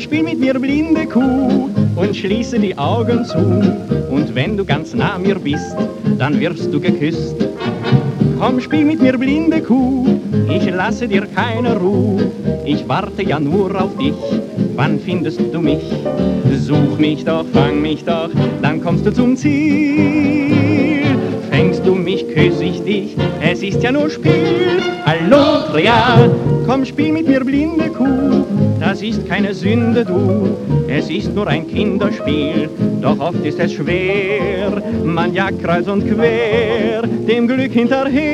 spiel mit mir blinde Kuh und schließe die Augen zu. Und wenn du ganz nah mir bist, dann wirst du geküsst. Komm, spiel mit mir blinde Kuh, ich lasse dir keine Ruhe. Ich warte ja nur auf dich, wann findest du mich? Such mich doch, fang mich doch, dann kommst du zum Ziel. Fängst du mich, küss ich dich, es ist ja nur Spiel. Hallo, Trial, komm, spiel mit mir blinde Kuh. Das ist keine Sünde, du, es ist nur ein Kinderspiel. Doch oft ist es schwer, man jagt kreuz und quer dem Glück hinterher.